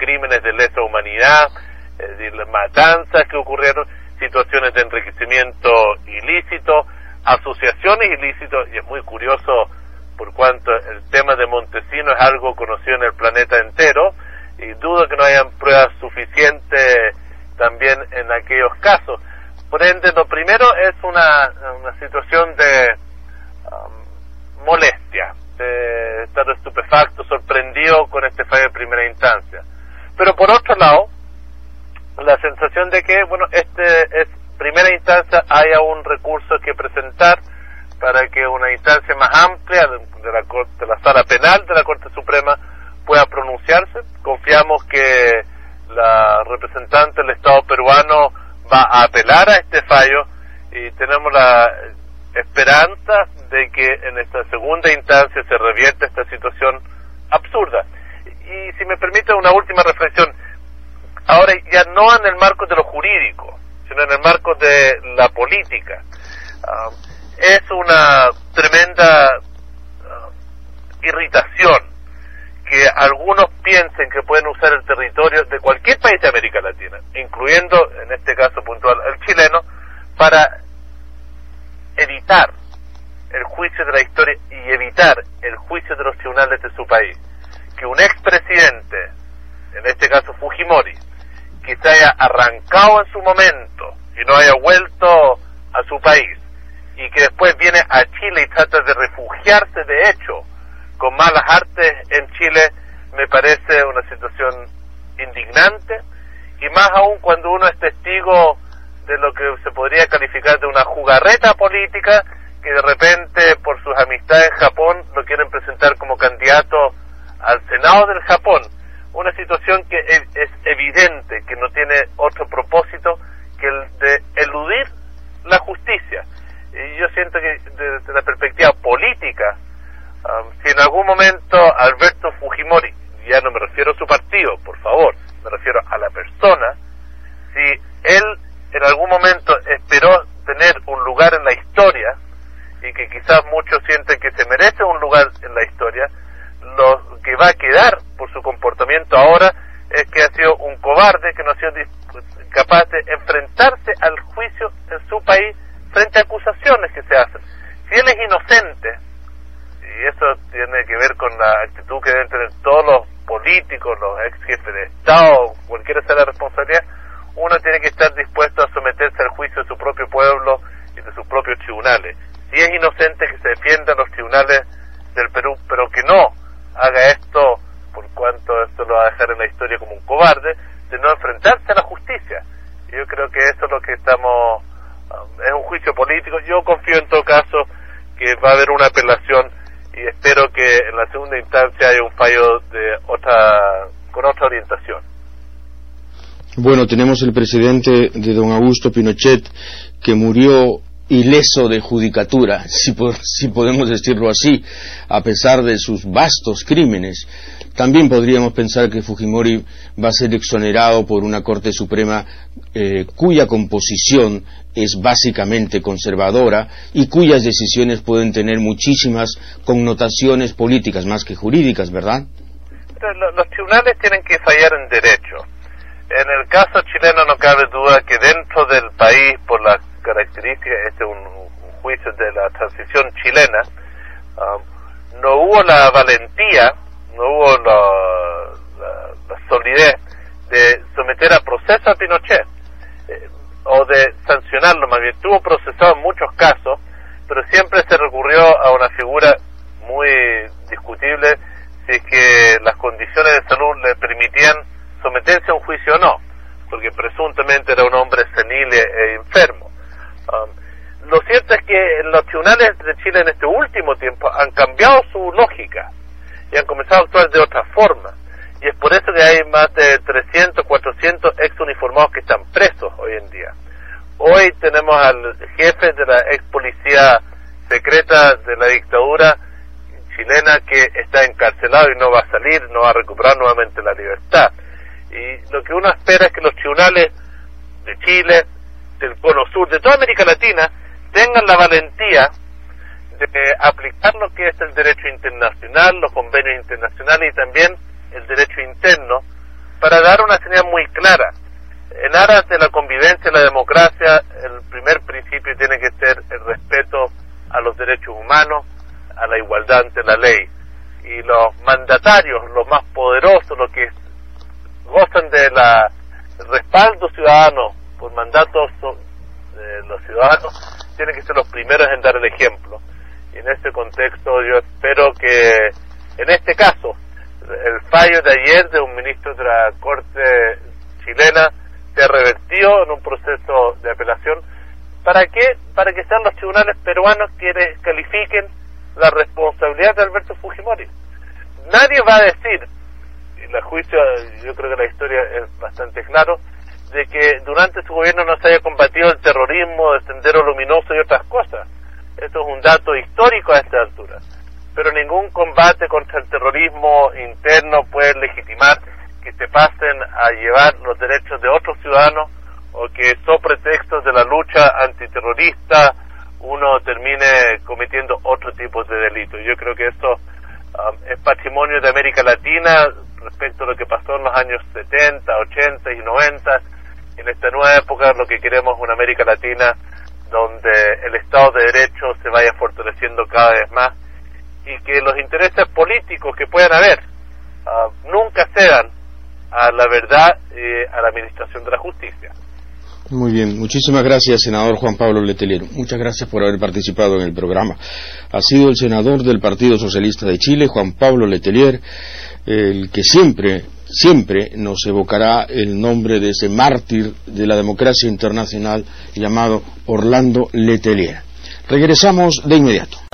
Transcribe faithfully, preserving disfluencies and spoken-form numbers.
crímenes de lesa humanidad, es decir, las matanzas que ocurrieron, situaciones de enriquecimiento ilícito, asociaciones ilícitas, y es muy curioso por cuanto el tema de Montesino es algo conocido en el planeta entero, y dudo que no hayan pruebas suficientes también en aquellos casos. Por ende, lo primero es una, una situación de um, molestia, de estar estupefacto, sorprendido con este fallo de primera instancia. Pero por otro lado, la sensación de que, bueno, este es primera instancia, haya un recurso que presentar para que una instancia más amplia de la Corte, de la Sala Penal de la Corte Suprema pueda pronunciarse. Confiamos que la representante del Estado peruano va a apelar a este fallo y tenemos la esperanza de que en esta segunda instancia se revierta esta situación absurda. Y si me permite una última reflexión, ahora ya no en el marco de lo jurídico, sino en el marco de la política. Uh, es una tremenda uh, irritación que algunos piensen que pueden usar el territorio de cualquier país de América Latina, incluyendo, en este caso puntual, el chileno, para evitar el juicio de la historia y evitar el juicio de los tribunales de su país. Que un expresidente, en este caso Fujimori, que se haya arrancado en su momento y no haya vuelto a su país, y que después viene a Chile y trata de refugiarse de hecho con malas artes en Chile, me parece una situación indignante, y más aún cuando uno es testigo de lo que se podría calificar de una jugarreta política, que de repente por sus amistades en Japón lo quieren presentar como candidato al Senado del Japón. Una situación que es, es evidente que no tiene otro propósito que el de eludir la justicia. Y yo siento que desde la perspectiva política, um, si en algún momento Alberto Fujimori, ya no me refiero a su partido, por favor, me refiero a la persona, si él en algún momento esperó tener un lugar en la historia, y que quizás muchos sienten que se merece un lugar en la historia, lo que va a quedar por su comportamiento ahora es que ha sido un cobarde que no ha sido capaz de enfrentarse al juicio en su país frente a acusaciones que se hacen. Si él es inocente, y eso tiene que ver con la actitud que deben tener todos los políticos, los ex jefes de Estado, cualquiera sea la responsabilidad, uno tiene que estar dispuesto a someterse al juicio de su propio pueblo y de sus propios tribunales. Si es inocente, que se defienda en los tribunales del Perú, pero que no haga esto, por cuanto esto lo va a dejar en la historia como un cobarde, de no enfrentarse a la justicia. Y yo creo que eso es lo que estamos, um, es un juicio político. Yo confío en todo caso que va a haber una apelación, y espero que en la segunda instancia haya un fallo de otra, con otra orientación. Bueno, tenemos el presidente de don Augusto Pinochet, que murió ileso de judicatura, si, por, si podemos decirlo así, a pesar de sus vastos crímenes. También podríamos pensar que Fujimori va a ser exonerado por una Corte Suprema eh, cuya composición es básicamente conservadora y cuyas decisiones pueden tener muchísimas connotaciones políticas más que jurídicas, ¿verdad? Los tribunales tienen que fallar en derecho. En el caso chileno no cabe duda que dentro del país, por las características, este es un, un juicio de la transición chilena, um, no hubo la valentía, no hubo la, la, la solidez de someter a proceso a Pinochet, eh, o de sancionarlo. Más bien, estuvo procesado en muchos casos, pero siempre se recurrió a una figura muy discutible, si es que las condiciones de salud le permitían someterse a un juicio o no, porque presuntamente era un hombre senil e enfermo. Um, lo cierto es que los tribunales de Chile en este último tiempo han cambiado su lógica y han comenzado a actuar de otra forma, y es por eso que hay más de trescientos, cuatrocientos ex uniformados que están presos hoy en día. Hoy tenemos al jefe de la ex policía secreta de la dictadura chilena que está encarcelado y no va a salir, no va a recuperar nuevamente la libertad. Y lo que uno espera es que los tribunales de Chile, del Cono Sur, de toda América Latina, tengan la valentía de aplicar lo que es el derecho internacional, los convenios internacionales y también el derecho interno, para dar una señal muy clara. En aras de la convivencia y la democracia, el primer principio tiene que ser el respeto a los derechos humanos, a la igualdad ante la ley. Y los mandatarios, los más poderosos, los que gozan de la respaldo ciudadano por mandatos de los ciudadanos, tienen que ser los primeros en dar el ejemplo. Y en este contexto yo espero que, en este caso, el fallo de ayer de un ministro de la Corte chilena sea revertido en un proceso de apelación. ¿Para qué? Para que sean los tribunales peruanos quienes califiquen la responsabilidad de Alberto Fujimori. Nadie va a decir, y la juicio, yo creo que la historia es bastante claro, de que durante su gobierno no se haya combatido el terrorismo, el Sendero Luminoso y otras cosas. Eso es un dato histórico a esta altura. Pero ningún combate contra el terrorismo interno puede legitimar que se pasen a llevar los derechos de otros ciudadanos, o que so pretextos de la lucha antiterrorista uno termine cometiendo otro tipo de delitos. Yo creo que esto um, es patrimonio de América Latina respecto a lo que pasó en los años setenta, ochenta y noventa. En esta nueva época lo que queremos es una América Latina donde el Estado de Derecho se vaya fortaleciendo cada vez más y que los intereses políticos que puedan haber uh, nunca cedan a la verdad y a la administración de la justicia. Muy bien, muchísimas gracias, senador Juan Pablo Letelier. Muchas gracias por haber participado en el programa. Ha sido el senador del Partido Socialista de Chile, Juan Pablo Letelier, el que siempre, siempre nos evocará el nombre de ese mártir de la democracia internacional llamado Orlando Letelier. Regresamos de inmediato.